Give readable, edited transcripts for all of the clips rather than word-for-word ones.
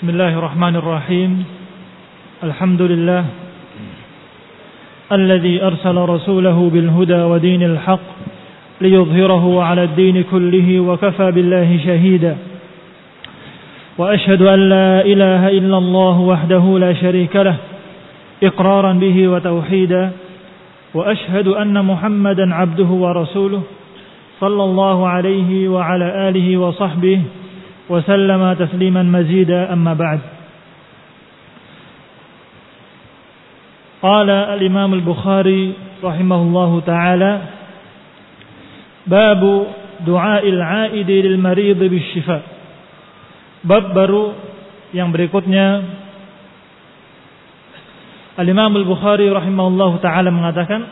Bismillahirrahmanirrahim. Alhamdulillah alladzi arsala rasulahu bil huda wa dinil haqq liyudhhirahu 'ala ad-din kullihi wa kafa billahi shahida. Wa ashhadu an la ilaha illallah wahdahu la sharika lah iqraran bihi wa tauhida. Wa ashhadu anna Muhammadan 'abduhu wa rasuluhu sallallahu alaihi wa ala alihi wa sahbihi wa sallama tasliman mazida, amma ba'd. Qala al-Imam al-Bukhari rahimahullahu ta'ala, babu du'a'il 'aidi lil marid bisyifa. Bab baru yang berikutnya, al-Imam al-Bukhari rahimahullahu ta'ala mengatakan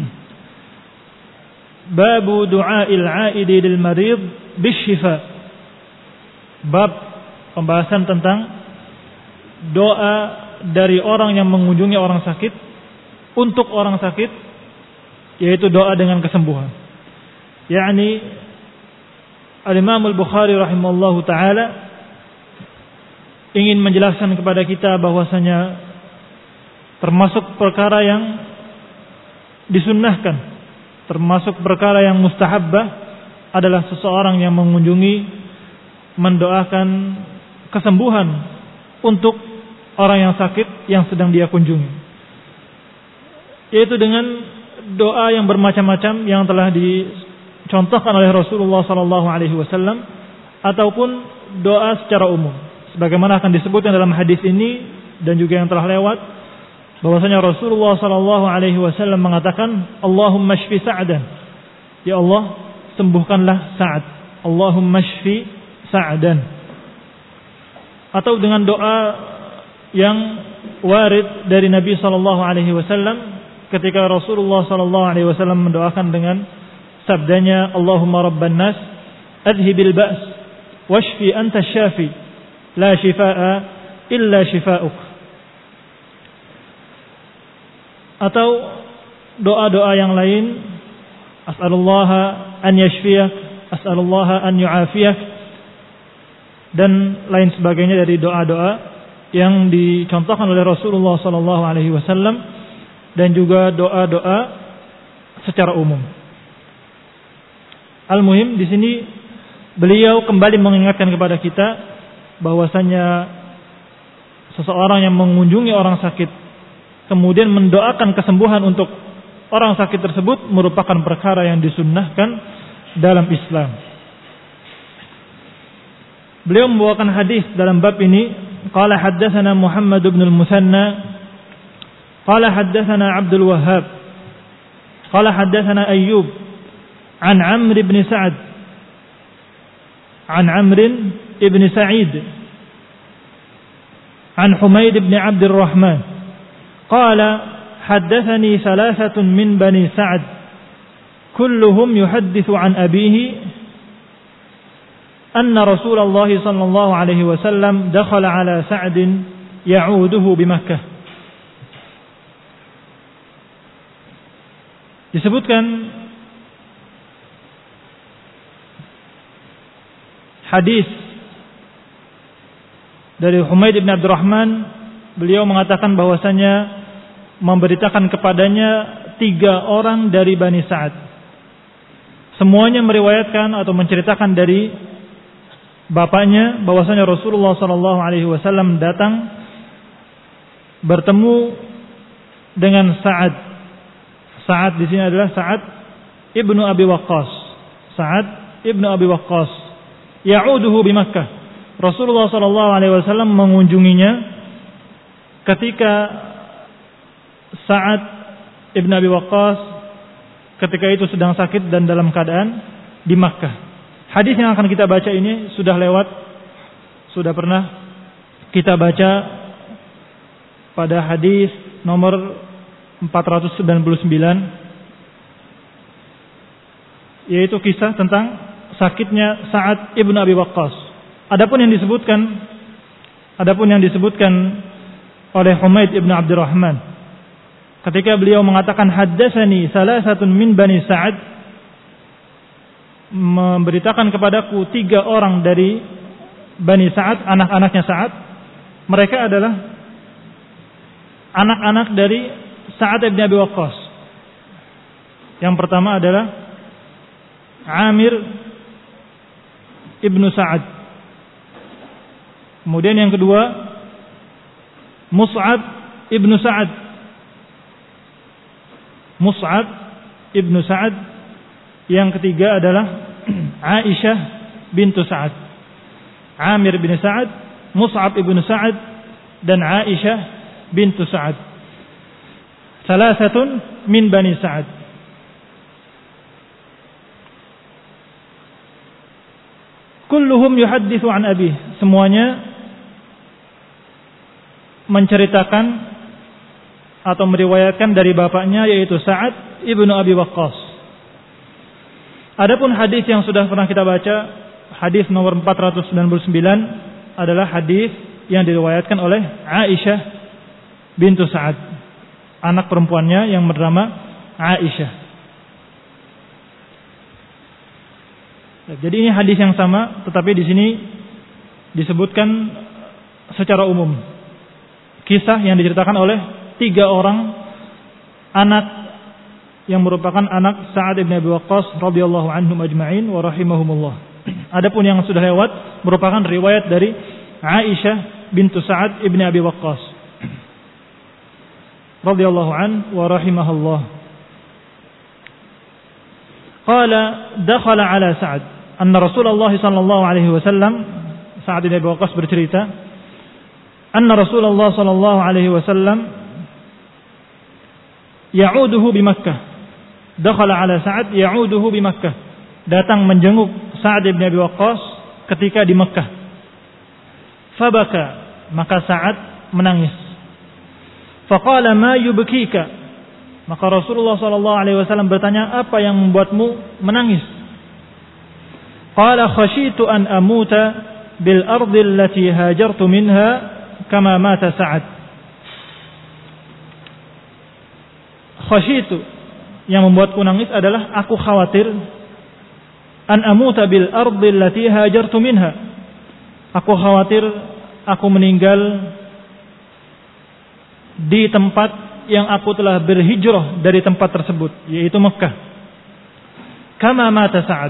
babu du'a'il 'aidi lil marid bisyifa. Bab pembahasan tentang doa dari orang yang mengunjungi orang sakit untuk orang sakit, yaitu doa dengan kesembuhan. Yakni Al-Imam Al-Bukhari rahimahullahu ta'ala ingin menjelaskan kepada kita bahwasanya termasuk perkara yang disunnahkan, termasuk perkara yang mustahabbah adalah seseorang yang mengunjungi mendoakan kesembuhan untuk orang yang sakit yang sedang dia kunjungi, yaitu dengan doa yang bermacam-macam yang telah dicontohkan oleh Rasulullah SAW, ataupun doa secara umum sebagaimana akan disebutkan dalam hadis ini dan juga yang telah lewat, bahwasanya Rasulullah SAW mengatakan, Allahumma shfi Sa'dan, ya Allah sembuhkanlah Sa'ad, Allahumma shfi Sa'dan. Atau dengan doa yang warid dari Nabi SAW ketika Rasulullah SAW mendoakan dengan sabdanya, Allahumma rabban nas adhibil ba's washfi anta syafi la shifaa'a illa shifaa'uk. Atau doa-doa yang lain, as'alullaha an yashfiyak, as'alullaha an yu'afiyak, dan lain sebagainya dari doa-doa yang dicontohkan oleh Rasulullah SAW, dan juga doa-doa secara umum. Al-muhim di sini beliau kembali mengingatkan kepada kita bahwasanya seseorang yang mengunjungi orang sakit kemudian mendoakan kesembuhan untuk orang sakit tersebut merupakan perkara yang disunnahkan dalam Islam. Beliau membawakan hadis dalam bab ini. Qala haddatsana Muhammad bin al-Musanna qala haddatsana Abdul Wahhab qala haddatsana Ayyub an Amr bin Sa'ad an Amr ibn Sa'id an Humayd bin Abd al-Rahman qala haddatsani thalathatun min bani Sa'ad kulluhum yuhaddithu an abihi أن رسول الله صلى الله عليه وسلم دخل على سعد يعوده بمكة. Disebutkan hadis dari Humayd bin Abdurrahman, beliau mengatakan bahwasanya memberitakan kepadanya 3 orang dari Bani Sa'ad. Semuanya meriwayatkan atau menceritakan dari bapaknya bahwasanya Rasulullah SAW datang bertemu dengan Sa'ad. Sa'ad di sini adalah Sa'ad ibnu Abi Waqqas. Sa'ad ibnu Abi Waqqas ya'uduhu bi Makkah. Rasulullah SAW mengunjunginya ketika Sa'ad ibnu Abi Waqqas ketika itu sedang sakit dan dalam keadaan di Makkah. Hadis yang akan kita baca ini sudah lewat, sudah pernah kita baca pada hadis nomor 499, yaitu kisah tentang sakitnya Sa'ad ibnu Abi Waqqas. Adapun yang disebutkan oleh Humayd ibnu Abdurrahman ketika beliau mengatakan haddatsani salasatun min bani Sa'ad, memberitakan kepadaku 3 orang dari Bani Sa'ad, anak-anaknya Sa'ad, Mereka adalah anak-anak dari Sa'ad bin Abi Waqqas. Yang pertama adalah Amir ibnu Sa'ad. Kemudian yang kedua Mus'ab ibnu Sa'ad. Mus'ab ibnu Sa'ad. Yang ketiga adalah Aisyah bintu Sa'ad. Amir bin Sa'ad, Mus'ab ibnu Sa'ad, dan Aisyah bintu Sa'ad. Salasatun min Bani Sa'ad. Kulluhum yuhaddithu an abi. Semuanya menceritakan atau meriwayatkan dari bapaknya, yaitu Sa'ad ibnu Abi Waqqas. Adapun hadis yang sudah pernah kita baca, hadis nomor 499 adalah hadis yang diriwayatkan oleh Aisyah bintu Sa'ad, anak perempuannya yang bernama Aisyah. Jadi ini hadis yang sama, tetapi di sini disebutkan secara umum kisah yang diceritakan oleh 3 orang anak yang merupakan anak Sa'ad bin Abi Waqqas radhiyallahu anhum ajma'in wa rahimahumullah. Adapun yang sudah lewat merupakan riwayat dari Aisyah bintu Sa'ad bin Abi Waqqas radhiyallahu anhu wa rahimahullah. Qala dakhala ala Sa'ad anna Rasulullah sallallahu alaihi wasallam, Sa'ad bin Abi Waqqas bercerita, anna Rasulullah sallallahu alaihi wasallam ya'uduhu bi Makkah. Dakhala ala Sa'ad ya'uduhu bi Makkah. Datang menjenguk Sa'ad bin Abi Waqqas ketika di Makkah. Fabaka, maka Sa'ad menangis. Faqala ma yubkika. Maka Rasulullah sallallahu alaihi wasallam bertanya, apa yang membuatmu menangis? Qala khashitu an amuta bil ardi allati hajartu minha kama mata Sa'ad. Khashitu, yang membuatku nangis adalah aku khawatir an amuta bil ardi allati hajartu minha. Aku khawatir aku meninggal di tempat yang aku telah berhijrah dari tempat tersebut, yaitu Mekah. Kama mata Sa'ad,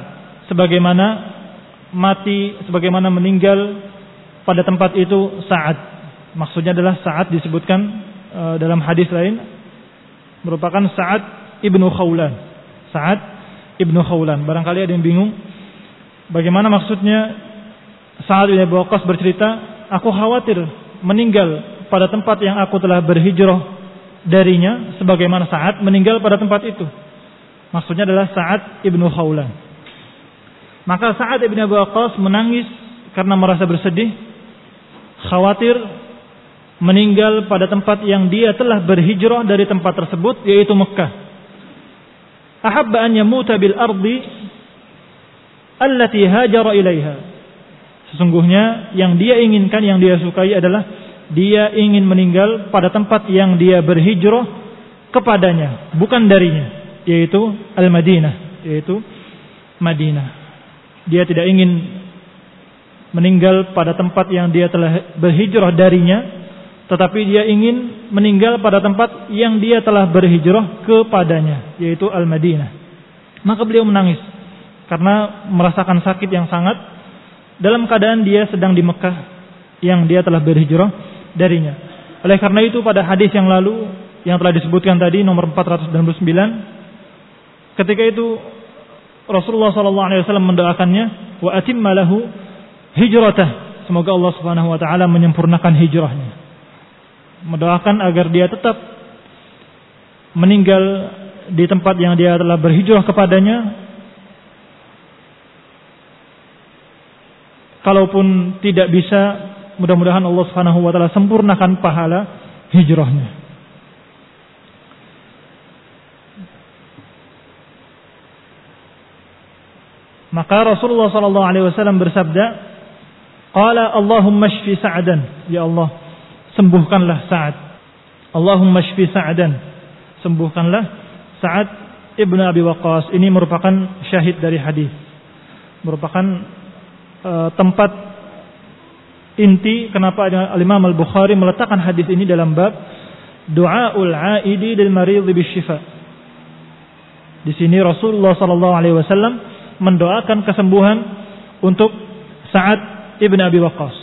sebagaimana meninggal pada tempat itu Sa'ad. Maksudnya adalah Sa'ad disebutkan dalam hadis lain merupakan Sa'ad ibnu Khawlan. Sa'ad ibnu Khawlan. Barangkali ada yang bingung bagaimana maksudnya Sa'ad bin Abi Waqqas bercerita, aku khawatir meninggal pada tempat yang aku telah berhijrah darinya, sebagaimana Sa'ad meninggal pada tempat itu. Maksudnya adalah Sa'ad ibnu Khawlan. Maka Sa'ad ibnu Abi Waqqas menangis karena merasa bersedih, khawatir meninggal pada tempat yang dia telah berhijrah dari tempat tersebut, yaitu Mekah. Ahabba an yamuta bil ardi allati hajara ilaiha. Sesungguhnya yang dia inginkan, yang dia sukai adalah dia ingin meninggal pada tempat yang dia berhijrah kepadanya, bukan darinya, yaitu Al-Madinah, yaitu Madinah. Dia tidak ingin meninggal pada tempat yang dia telah berhijrah darinya, tetapi dia ingin meninggal pada tempat yang dia telah berhijrah kepadanya, yaitu Al-Madinah. Maka beliau menangis karena merasakan sakit yang sangat dalam keadaan dia sedang di Mekah yang dia telah berhijrah darinya. Oleh karena itu pada hadis yang lalu yang telah disebutkan tadi nomor 499, ketika itu Rasulullah sallallahu alaihi wasallam mendoakannya, wa atimma lahu hijratah, semoga Allah Subhanahu wa taala menyempurnakan hijrahnya. Mendoakan agar dia tetap meninggal di tempat yang dia telah berhijrah kepadanya. Kalaupun tidak bisa, mudah-mudahan Allah Subhanahu wa taala sempurnakan pahala hijrahnya. Maka Rasulullah sallallahu alaihi wasallam bersabda, qala Allahumma shfi Sa'dan, ya Allah, sembuhkanlah Sa'ad. Allahumma shfi Sa'dan, sembuhkanlah Sa'ad ibnu Abi Waqqas. Ini merupakan syahid dari hadis, merupakan tempat inti kenapa Imam Al-Bukhari meletakkan hadis ini dalam bab du'aul 'aidi lil marid bisyifa. Di sini Rasulullah sallallahu alaihi wasallam mendoakan kesembuhan untuk Sa'ad ibn Abi Waqqas.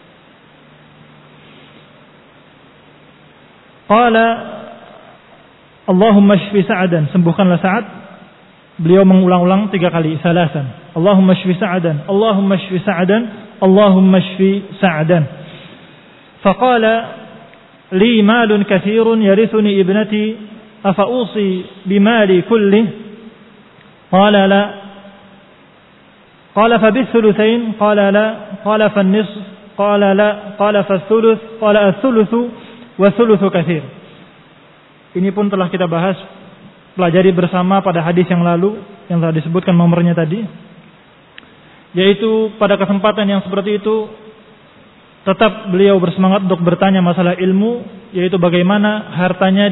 Qala Allahumma shfi Sa'adan, sembuhkanlah Sa'ad. Beliau mengulang-ulang 3 kali, salasan. Allahumma shfi Sa'adan, Allahumma shfi Sa'adan, Allahumma shfi Sa'adan. Faqala li malun katsirun yarithuni ibnati afa usi bimali kulli? Qala la. Qala fa bithulutsain? Qala la. Qala fa an-nisf? Qala la. Qala fa ath-thuluth? Qala ath-thuluthu wa thuluthu katsir. Ini pun telah kita bahas, pelajari bersama pada hadis yang lalu yang telah disebutkan nomornya tadi, yaitu pada kesempatan yang seperti itu tetap beliau bersemangat untuk bertanya masalah ilmu, yaitu bagaimana hartanya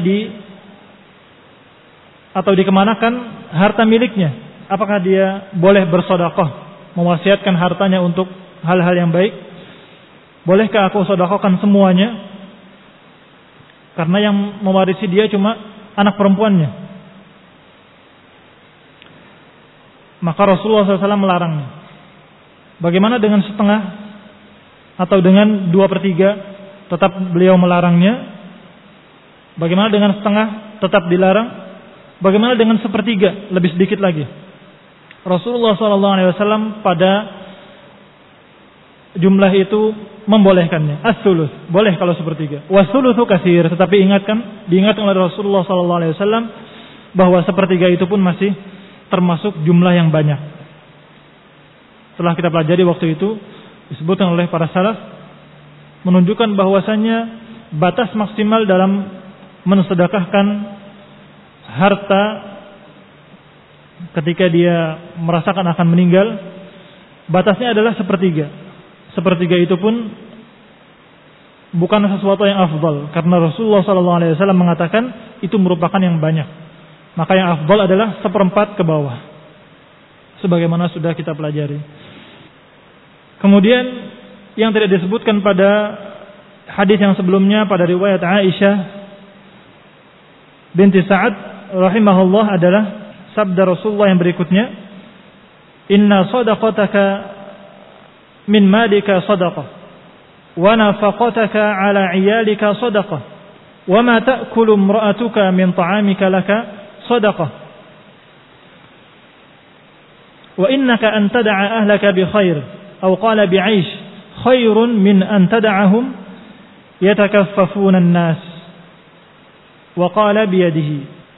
atau dikemanakan harta miliknya. Apakah dia boleh bersedekah, mewasiatkan hartanya untuk hal-hal yang baik? Bolehkah aku sedekahkan semuanya? Karena yang mewarisi dia cuma anak perempuannya. Maka Rasulullah SAW melarangnya. Bagaimana dengan setengah atau dengan 2/3? Tetap beliau melarangnya. Bagaimana dengan setengah? Tetap dilarang. Bagaimana dengan 1/3? Lebih sedikit lagi. Rasulullah SAW pada jumlah itu membolehkannya. As-sulus, boleh kalau 1/3. Was-sulutsu katsir, tetapi diingatkan oleh Rasulullah SAW bahwa 1/3 itu pun masih termasuk jumlah yang banyak. Setelah kita pelajari waktu itu, disebutkan oleh para salaf menunjukkan bahwasannya batas maksimal dalam mensedekahkan harta ketika dia merasakan akan meninggal, batasnya adalah 1/3. 1/3 itu pun bukan sesuatu yang afdal, karena Rasulullah SAW mengatakan itu merupakan yang banyak. Maka yang afdal adalah 1/4 ke bawah, sebagaimana sudah kita pelajari. Kemudian yang tidak disebutkan pada hadis yang sebelumnya, pada riwayat Aisyah binti Sa'ad rahimahullah, adalah sabda Rasulullah yang berikutnya, inna sadaqataka min malika sadaqah wa nafaqataka ala iyalika sadaqah wa ma ta'kulu imra'atuka min ta'amika laka sadaqah wa innaka an tad'a ahlaka bi khair aw qala bi 'aish khairun min an tad'ahum yatakaffafuna an-nas wa qala bi yadihi.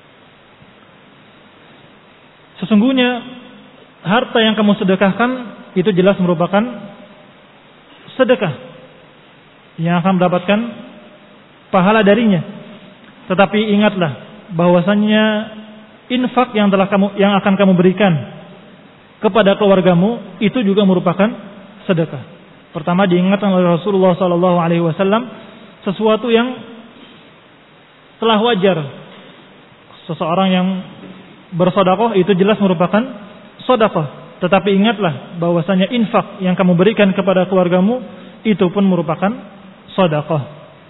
Sesungguhnya harta yang kamu sedekahkan itu jelas merupakan sedekah yang akan mendapatkan pahala darinya. Tetapi ingatlah bahwasannya infak yang akan kamu berikan kepada keluargamu itu juga merupakan sedekah. Pertama diingatkan oleh Rasulullah SAW sesuatu yang telah wajar. Seseorang yang bersedekah itu jelas merupakan sedekah. Tetapi ingatlah bahwasanya infak yang kamu berikan kepada keluargamu itu pun merupakan sedekah.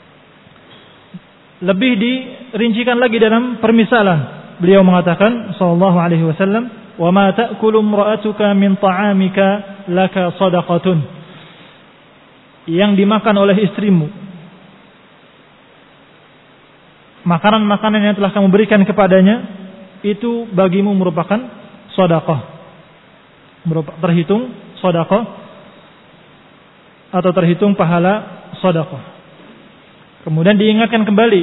Lebih dirincikan lagi dalam permisalan. Beliau mengatakan sallallahu alaihi wasallam, "Wa ma ta'kulu imra'atuka min ta'amika laka shadaqatun." Yang dimakan oleh istrimu, makanan-makanan yang telah kamu berikan kepadanya, itu bagimu merupakan sedekah. Terhitung sedekah atau terhitung pahala sedekah. Kemudian diingatkan kembali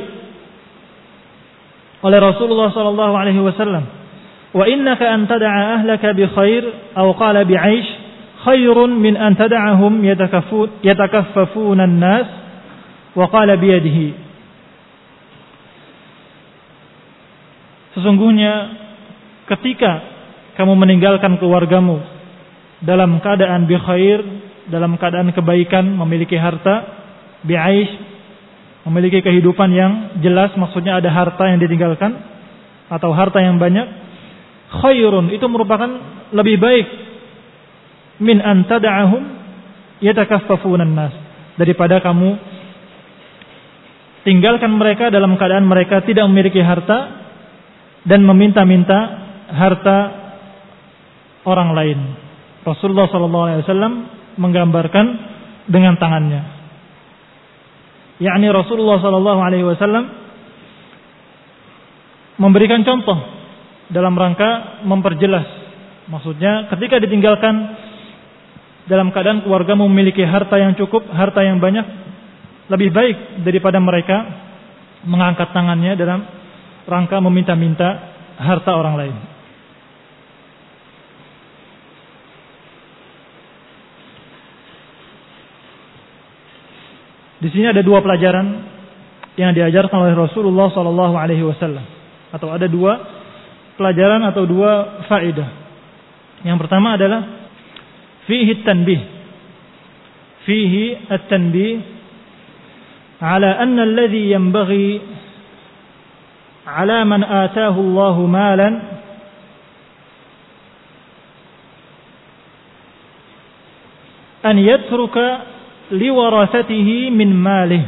oleh Rasulullah sallallahu alaihi wasallam, "Wa innaka an tad'a ahlaka bi khair aw qala bi 'aish khairun min an tad'ahum yatakaffafuna an-nas wa qala bi yadihi." Sesungguhnya ketika kamu meninggalkan keluargamu dalam keadaan bi khair, dalam keadaan kebaikan, memiliki harta, bi 'aish, memiliki kehidupan yang jelas, maksudnya ada harta yang ditinggalkan atau harta yang banyak, khairun itu merupakan lebih baik min an tad'ahum yatakaffafuna an-nas, daripada kamu tinggalkan mereka dalam keadaan mereka tidak memiliki harta dan meminta-minta harta orang lain. Rasulullah SAW menggambarkan dengan tangannya. Yakni Rasulullah SAW memberikan contoh dalam rangka memperjelas. Maksudnya ketika ditinggalkan dalam keadaan keluarga memiliki harta yang cukup, harta yang banyak, lebih baik daripada mereka mengangkat tangannya dalam rangka meminta-minta harta orang lain. Di sini ada dua pelajaran yang diajarkan oleh Rasulullah SAW, atau ada dua pelajaran atau dua faedah. Yang pertama adalah fihi at-tanbih, fihi at-tanbih ala anna alladhi yanbaghi ala man ataahu Allahu malan an yatruka liwarasatihi min malih.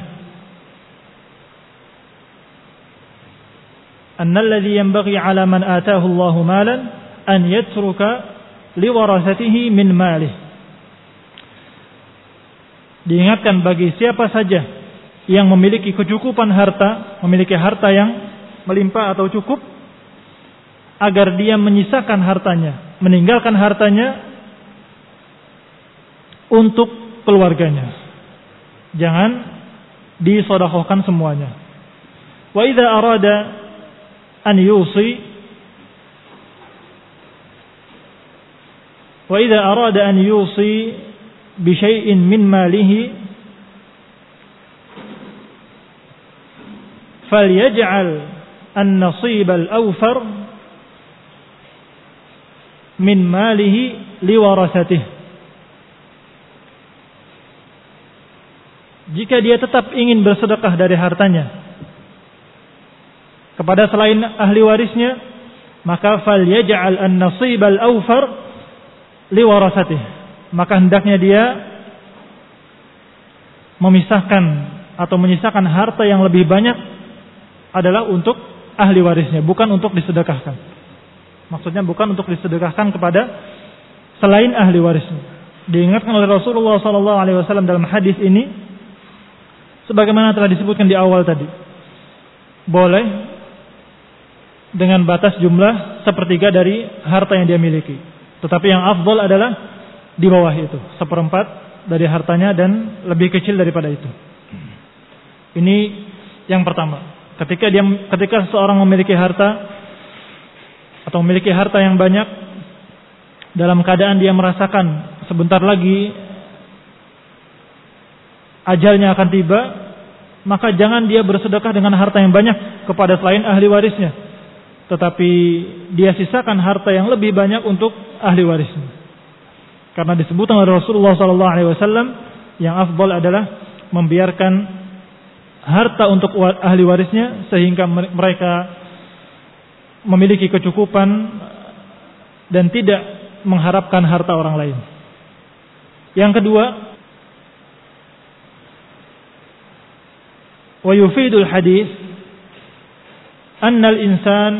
Anna alladhi yanbaghi ala man ataahu Allahu malan an yatruka liwarasatihi min malih. Diingatkan bagi siapa saja yang memiliki kecukupan harta, memiliki harta yang melimpah atau cukup, agar dia menyisakan hartanya, meninggalkan hartanya untuk keluarganya. Jangan disedekahkan semuanya. Wa idza arada an yusi wa idza arada an yusi bi syai'in min malihi falyaj'al an-nasib al-awfar min malihi liwarasatihi. Jika dia tetap ingin bersedekah dari hartanya kepada selain ahli warisnya, maka falyaj'al an-nasib al-awfar liwarasatihi. Maka hendaknya dia memisahkan atau menyisakan harta yang lebih banyak adalah untuk ahli warisnya, bukan untuk disedekahkan. Maksudnya bukan untuk disedekahkan kepada selain ahli warisnya. Diingatkan oleh Rasulullah SAW dalam hadis ini, sebagaimana telah disebutkan di awal tadi, boleh dengan batas jumlah sepertiga dari harta yang dia miliki. Tetapi yang afdal adalah di bawah itu, seperempat dari hartanya dan lebih kecil daripada itu. Ini yang pertama. Ketika seseorang memiliki harta atau memiliki harta yang banyak, dalam keadaan dia merasakan sebentar lagi ajalnya akan tiba, maka jangan dia bersedekah dengan harta yang banyak kepada selain ahli warisnya, tetapi dia sisakan harta yang lebih banyak untuk ahli warisnya. Karena disebutkan oleh Rasulullah SAW, yang afdal adalah membiarkan harta untuk ahli warisnya sehingga mereka memiliki kecukupan dan tidak mengharapkan harta orang lain. Yang kedua, wa yufidul hadis anna al-insan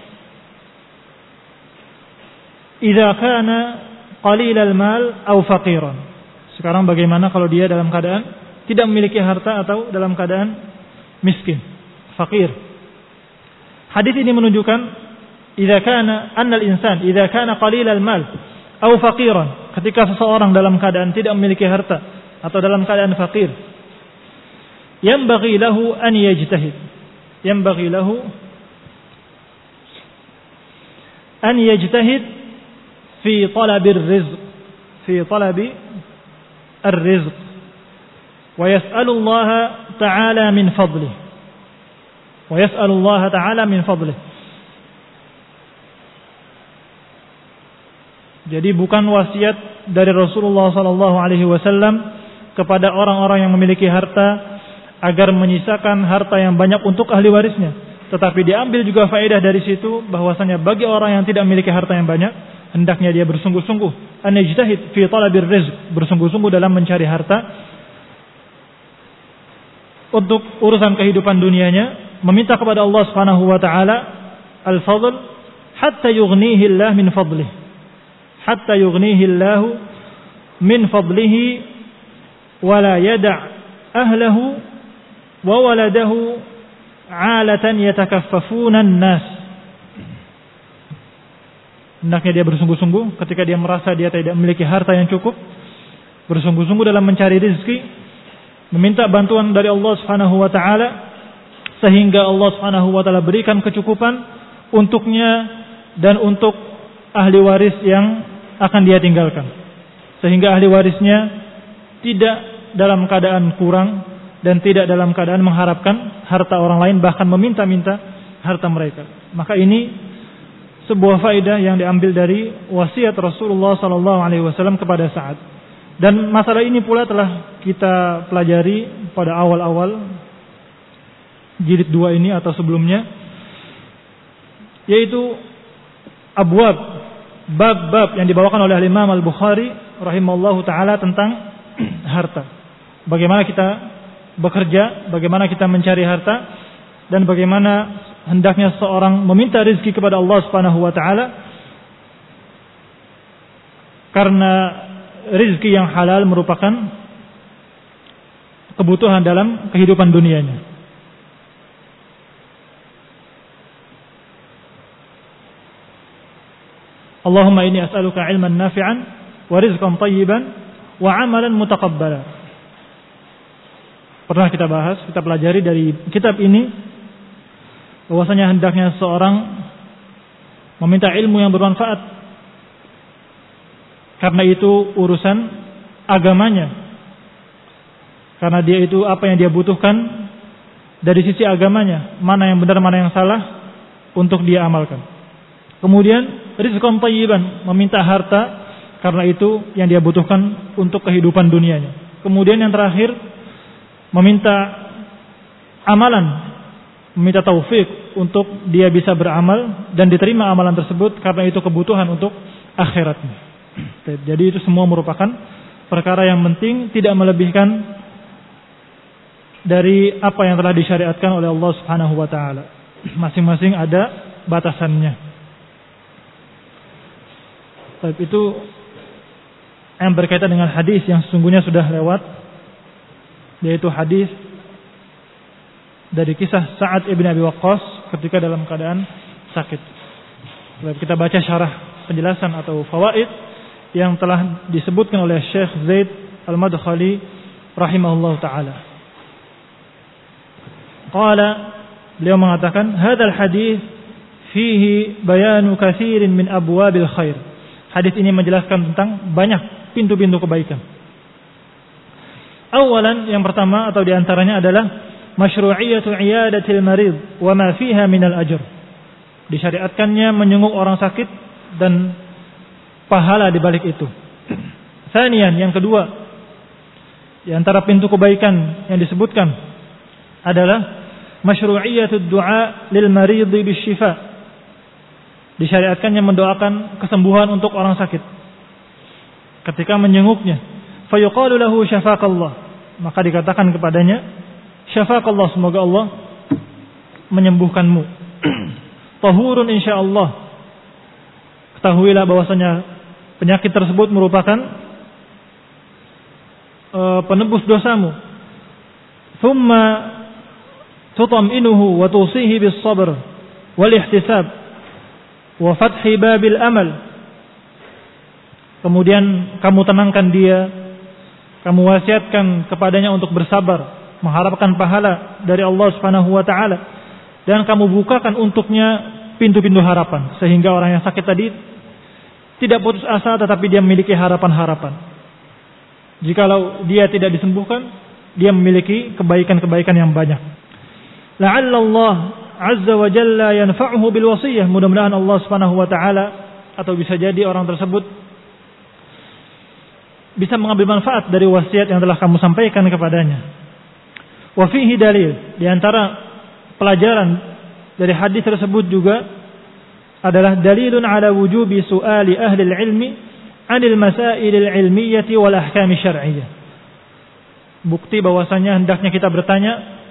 idza kana qalil al-mal aw faqiran. Sekarang bagaimana kalau dia dalam keadaan tidak memiliki harta atau dalam keadaan miskin, fakir? Hadis ini menunjukkan idza kana anna al-insan idza kana qalil al-mal aw faqiran, ketika seseorang dalam keadaan tidak memiliki harta atau dalam keadaan fakir, yanbaghi lahu an yajtahid, yanbaghi lahu an yajtahid fi talabi ar-rizq, fi talabi ar-rizq, wa yas'alu Allah ta'ala min fadlihi, wa yas'alu Allah ta'ala min fadlihi. Jadi bukan wasiat dari Rasulullah SAW kepada orang-orang yang memiliki harta agar menyisakan harta yang banyak untuk ahli warisnya, tetapi diambil juga faedah dari situ bahwasanya bagi orang yang tidak memiliki harta yang banyak, hendaknya dia bersungguh-sungguh an yajtahid fi talabir rizq, bersungguh-sungguh dalam mencari harta, untuk urusan kehidupan dunianya, meminta kepada Allah Subhanahu wa taala al-fadl hatta yughnihi Allah min fadlihi. Hatta yughnihi Allah min fadlihi wa la yada' ahlahu wa waladahu 'alatan yatakaffafuna an-nas. Hendaknya dia bersungguh-sungguh ketika dia merasa dia tidak memiliki harta yang cukup, bersungguh-sungguh dalam mencari rezeki, meminta bantuan dari Allah Subhanahu wa taala sehingga Allah Subhanahu wa taala berikan kecukupan untuknya dan untuk ahli waris yang akan dia tinggalkan. Sehingga ahli warisnya tidak dalam keadaan kurang dan tidak dalam keadaan mengharapkan harta orang lain, bahkan meminta-minta harta mereka. Maka ini sebuah faedah yang diambil dari wasiat Rasulullah SAW kepada Sa'ad. Dan masalah ini pula telah kita pelajari pada awal-awal jilid 2 ini atau sebelumnya, yaitu abwab, bab-bab yang dibawakan oleh Imam Al-Bukhari rahimahullahu taala tentang harta. Bagaimana kita bekerja, bagaimana kita mencari harta, dan bagaimana hendaknya seorang meminta rezeki kepada Allah Subhanahu wa taala, karena rezeki yang halal merupakan kebutuhan dalam kehidupan dunianya. Allahumma inni as'aluka ilman nafi'an wa rizqan thayyiban wa 'amalan mutaqabbala. Pernah kita bahas, kita pelajari dari kitab ini bahwasanya hendaknya seorang meminta ilmu yang bermanfaat, karena itu urusan agamanya, karena dia itu apa yang dia butuhkan dari sisi agamanya, mana yang benar mana yang salah untuk dia amalkan. Kemudian rizqan thayyiban, meminta harta, karena itu yang dia butuhkan untuk kehidupan dunianya. Kemudian yang terakhir meminta amalan, meminta taufik untuk dia bisa beramal dan diterima amalan tersebut, karena itu kebutuhan untuk akhiratnya. Jadi itu semua merupakan perkara yang penting, tidak melebihkan dari apa yang telah disyariatkan oleh Allah Subhanahu wa taala. Masing-masing ada batasannya. Itu yang berkaitan dengan hadis yang sesungguhnya sudah lewat, yaitu hadis dari kisah Sa'ad ibn Abi Waqqas ketika dalam keadaan sakit. Kita baca syarah penjelasan atau fawaid yang telah disebutkan oleh Syekh Zaid Al-Madkhali rahimahullah ta'ala. Qala, beliau mengatakan, hadzal hadis fihi bayanu katsirin min abwabil khair. Hadis ini menjelaskan tentang banyak pintu-pintu kebaikan. Awalan, yang pertama atau diantaranya adalah masyru'iyatu iyadatil marid wa ma fiha minal ajr. Disyariatkannya menyenguk orang sakit dan pahala di balik itu. Tsaniyan, yang kedua, di antara pintu kebaikan yang disebutkan adalah masyru'iyatu du'a lil marid bisyifa. Disyariatkannya mendoakan kesembuhan untuk orang sakit ketika menyenguknya. Fayuqalu lahu syafaqallah, maka dikatakan kepadanya syafaqallah, semoga Allah menyembuhkanmu. Tahurun insyaallah, ketahuilah bahwasanya penyakit tersebut merupakan penebus dosamu. Thumma tutam'inuhu wa tusihi bis sabr wal ihtisab wa fathi babil amal. Kemudian kamu tenangkan dia, kamu wasiatkan kepadanya untuk bersabar, mengharapkan pahala dari Allah Subhanahu wa taala, dan kamu bukakan untuknya pintu-pintu harapan, sehingga orang yang sakit tadi tidak putus asa, tetapi dia memiliki harapan-harapan. Jikalau dia tidak disembuhkan, dia memiliki kebaikan-kebaikan yang banyak. La'alla Allah Azza wa Jalla yanfa'uhu bil wasiyah. Mudah-mudahan Allah Subhanahu wa taala, atau bisa jadi orang tersebut bisa mengambil manfaat dari wasiat yang telah kamu sampaikan kepadanya. Wa fihi dalil, di antara pelajaran dari hadis tersebut juga adalah dalilun ala wujubi su'ali ahli ilmi 'anil masail al-ilmiyyah wal ahkam syar'iyyah. Bukti bahwasanya hendaknya kita bertanya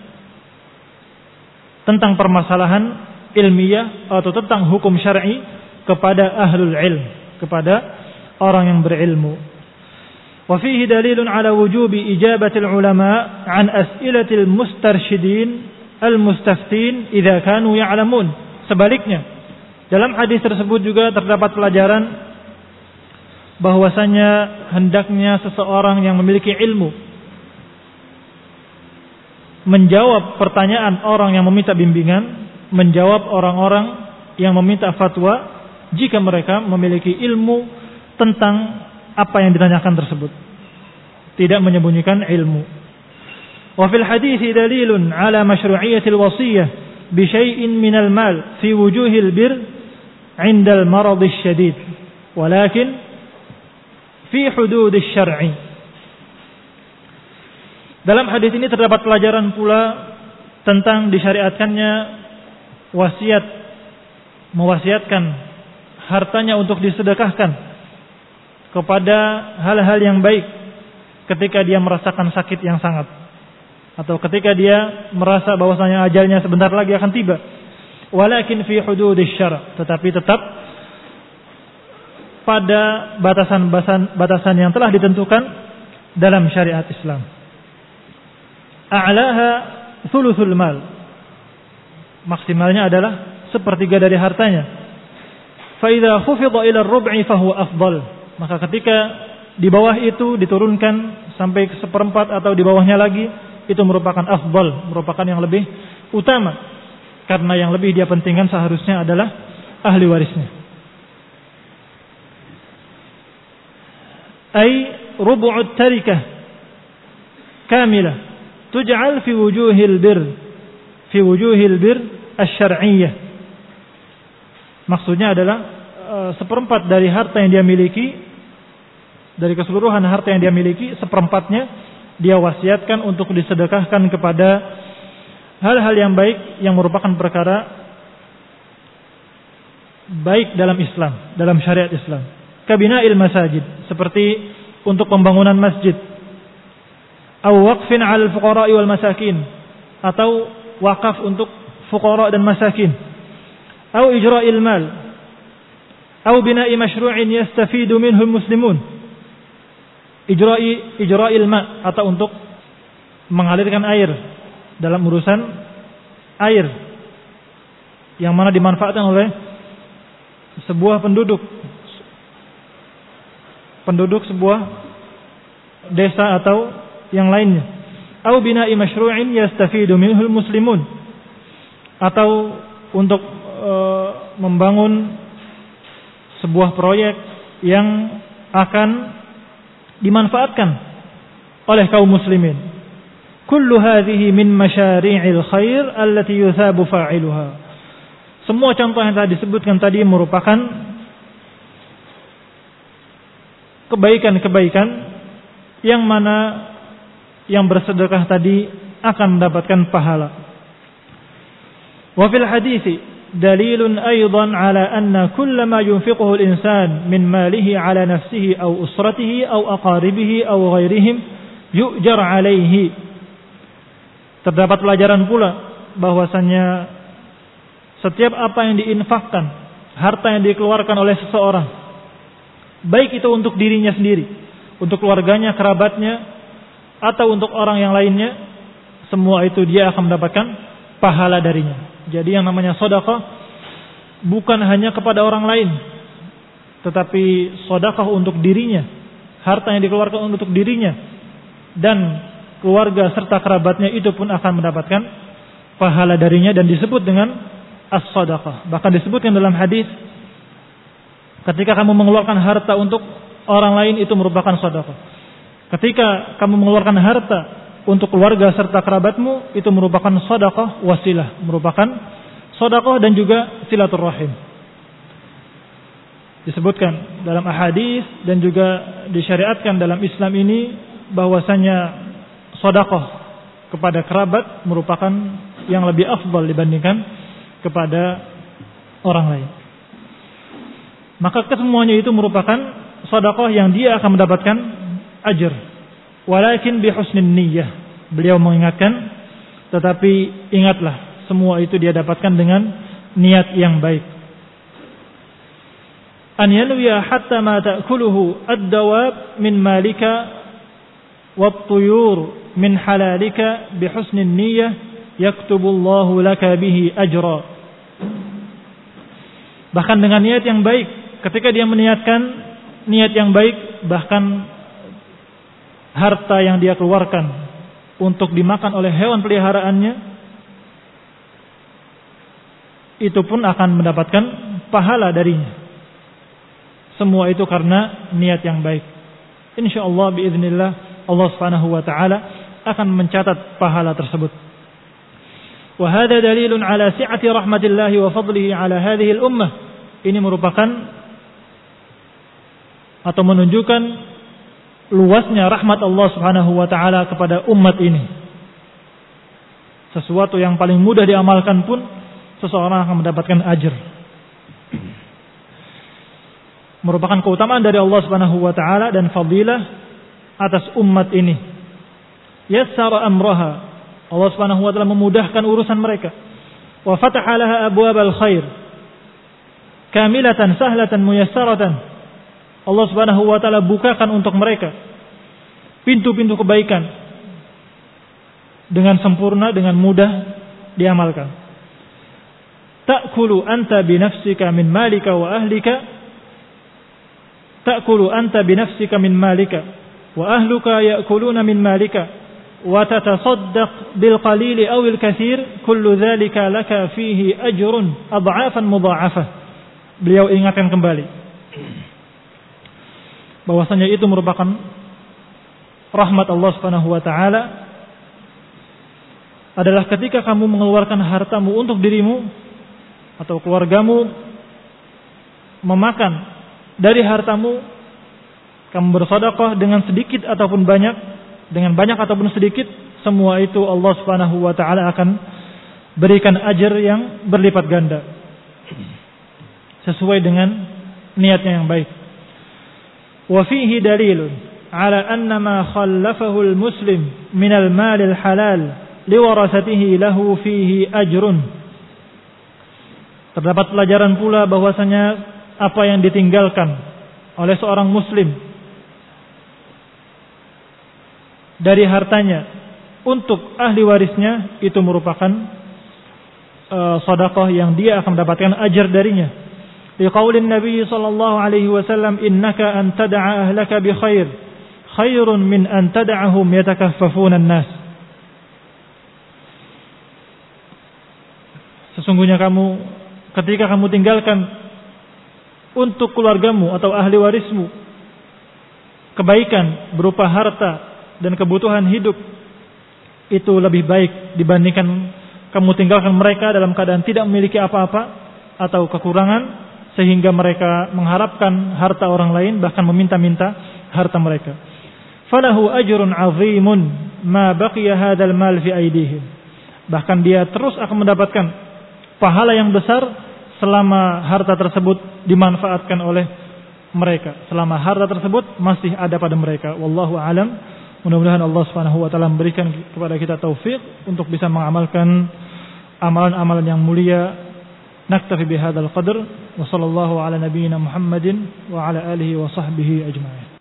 tentang permasalahan ilmiah atau tentang hukum syar'i kepada ahlul ilm, kepada orang yang berilmu. Wa fihi dalilun ala wujubi ijabatil ulama an as'ilatil mustarsyidin al-mustaftin idza kanu ya'lamun. Sebaliknya, dalam hadis tersebut juga terdapat pelajaran bahwasanya hendaknya seseorang yang memiliki ilmu menjawab pertanyaan orang yang meminta bimbingan, menjawab orang-orang yang meminta fatwa jika mereka memiliki ilmu tentang apa yang ditanyakan tersebut, tidak menyembunyikan ilmu. Wa fil hadits dalilun ala masyru'iyyatil wasiyyah bi syai'in minal mal fi wujuhil bir 'inda al-marad asy-syadid, walakin fi hudud asy-syar'i. Dalam hadis ini terdapat pelajaran pula tentang disyariatkannya wasiat, mewasiatkan hartanya untuk disedekahkan kepada hal-hal yang baik ketika dia merasakan sakit yang sangat, atau ketika dia merasa bahwasanya ajalnya sebentar lagi akan tiba. Walakin fi hududisy syara', tetapi tetap pada batasan yang telah ditentukan dalam syariat Islam. A'laha thuluthul mal, maksimalnya adalah sepertiga dari hartanya. Fa idza khufida ila ar-rub'i fa huwa afdal, maka ketika di bawah itu diturunkan sampai ke seperempat atau di bawahnya lagi, itu merupakan afdal, merupakan yang lebih utama, karena yang lebih dia pentingkan seharusnya adalah ahli warisnya. Ay rubu'ut tarikah kamilah tuj'al fi wujuhil bir asy-syar'iyyah. Maksudnya adalah seperempat dari harta yang dia miliki, dari keseluruhan harta yang dia miliki, seperempatnya dia wasiatkan untuk disedekahkan kepada hal-hal yang baik yang merupakan perkara baik dalam Islam, dalam syariat Islam. Kabina'il masajid, seperti untuk pembangunan masjid. Aw waqfin 'alal fuqara'i wal masakin, atau wakaf untuk fuqara dan masakin. Aw ijra'il mal, aw bina'i masyru'in yastafidu minhu muslimun. Ijra'il ma, atau untuk mengalirkan air dalam urusan air yang mana dimanfaatkan oleh sebuah penduduk sebuah desa atau yang lainnya. Aw bina'i masyru'in yastafidu minhu muslimun, atau untuk membangun sebuah proyek yang akan dimanfaatkan oleh kaum muslimin. Kullu hadhihi min masyari'il khair allati yuthabu fa'iluha. Semua contoh yang telah disebutkan tadi merupakan kebaikan-kebaikan yang mana yang bersedekah tadi akan mendapatkan pahala. Wa fil hadithi dalilun aidan ala anna kullama yunfiquhu al-insan min malihi ala nafsihi aw usratihi aw aqaribihi aw ghairihim yu'jar alaihi. Terdapat pelajaran pula bahwasanya setiap apa yang diinfakkan, harta yang dikeluarkan oleh seseorang, baik itu untuk dirinya sendiri, untuk keluarganya, kerabatnya, atau untuk orang yang lainnya, semua itu dia akan mendapatkan pahala darinya. Jadi yang namanya sedekah bukan hanya kepada orang lain, tetapi sedekah untuk dirinya, harta yang dikeluarkan untuk dirinya dan keluarga serta kerabatnya, itu pun akan mendapatkan pahala darinya, dan disebut dengan as-sedekah. Bahkan disebutkan dalam hadis, ketika kamu mengeluarkan harta untuk orang lain, itu merupakan sedekah. Ketika kamu mengeluarkan harta untuk keluarga serta kerabatmu, itu merupakan sedekah wasilah, merupakan sedekah dan juga silaturrahim. Disebutkan dalam ahadis dan juga disyariatkan dalam Islam ini bahwasanya sedekah kepada kerabat merupakan yang lebih afdal dibandingkan kepada orang lain. Maka kesemuanya itu merupakan sedekah yang dia akan mendapatkan ajr. Walakin bihusnin niyyah. Beliau mengingatkan, tetapi ingatlah semua itu dia dapatkan dengan niat yang baik. An yanwiya hatta ma ta'kuluhu ad-dawab min malika wat-tuyur min halalika bihusnin niyyah yaktubullahu laka bihi ajra. Bahkan dengan niat yang baik, ketika dia meniatkan niat yang baik, bahkan harta yang dia keluarkan untuk dimakan oleh hewan peliharaannya, itu pun akan mendapatkan pahala darinya. Semua itu karena niat yang baik. InsyaAllah biiznillah Allah subhanahu wa ta'ala akan mencatat pahala tersebut. Wa hadha dalilun ala si'ati rahmatillahi wa fadlihi ala hadhihi al-ummah. Ini merupakan atau menunjukkan luasnya rahmat Allah subhanahu wa ta'ala kepada umat ini. Sesuatu yang paling mudah diamalkan pun seseorang akan mendapatkan ajr. Merupakan keutamaan dari Allah subhanahu wa ta'ala dan fadilah atas umat ini. Yassara amraha, Allah subhanahu wa ta'ala memudahkan urusan mereka. Wa fataha laha abwabal khair kamilatan sahlatan muyassaratan. Allah subhanahu wa ta'ala bukakan untuk mereka pintu-pintu kebaikan dengan sempurna, dengan mudah diamalkan. Ta'kulu anta binafsika min malika wa ahlika. Ta'kulu anta binafsika min malika wa ahluka ya'kuluna min malika wa tatasaddaq bil qalili aw al katsir kullu dhalika laka fihi ajrun adha'afan mudha'afah. Beliau ingatkan kembali bahwasanya itu merupakan rahmat Allah Subhanahu wa taala adalah ketika kamu mengeluarkan hartamu untuk dirimu atau keluargamu, memakan dari hartamu, kamu bersedekah dengan sedikit ataupun banyak, dengan banyak ataupun sedikit, semua itu Allah Subhanahu wa taala akan berikan ajar yang berlipat ganda sesuai dengan niatnya yang baik. Wa fihi dalilun ala anna ma khallafahu al-muslim min al-mal al-halal liwarasatihi lahu fihi ajrun. Terdapat pelajaran pula bahwasanya apa yang ditinggalkan oleh seorang muslim dari hartanya untuk ahli warisnya itu merupakan sedekah yang dia akan mendapatkan ajar darinya. Liqaulin Nabi sallallahu alaihi wasallam, innaka an tad'a ahlaka bi khair khairun min an tad'ahum yatakaffafuna an-nas. Sesungguhnya kamu, ketika kamu tinggalkan untuk keluargamu atau ahli warismu kebaikan berupa harta dan kebutuhan hidup, itu lebih baik dibandingkan kamu tinggalkan mereka dalam keadaan tidak memiliki apa-apa atau kekurangan sehingga mereka mengharapkan harta orang lain, bahkan meminta-minta harta mereka. Falahu ajrun 'azimun ma baqiya hadzal mal fi aydihim. Bahkan dia terus akan mendapatkan pahala yang besar selama harta tersebut dimanfaatkan oleh mereka, selama harta tersebut masih ada pada mereka. Wallahu a'lam. Mudah-mudahan Allah Subhanahu wa taala memberikan kepada kita taufik untuk bisa mengamalkan amalan-amalan yang mulia. Naktafi bihadzal qadr wa sallallahu ala nabiyyina Muhammadin wa ala alihi wa sahbihi ajma'in.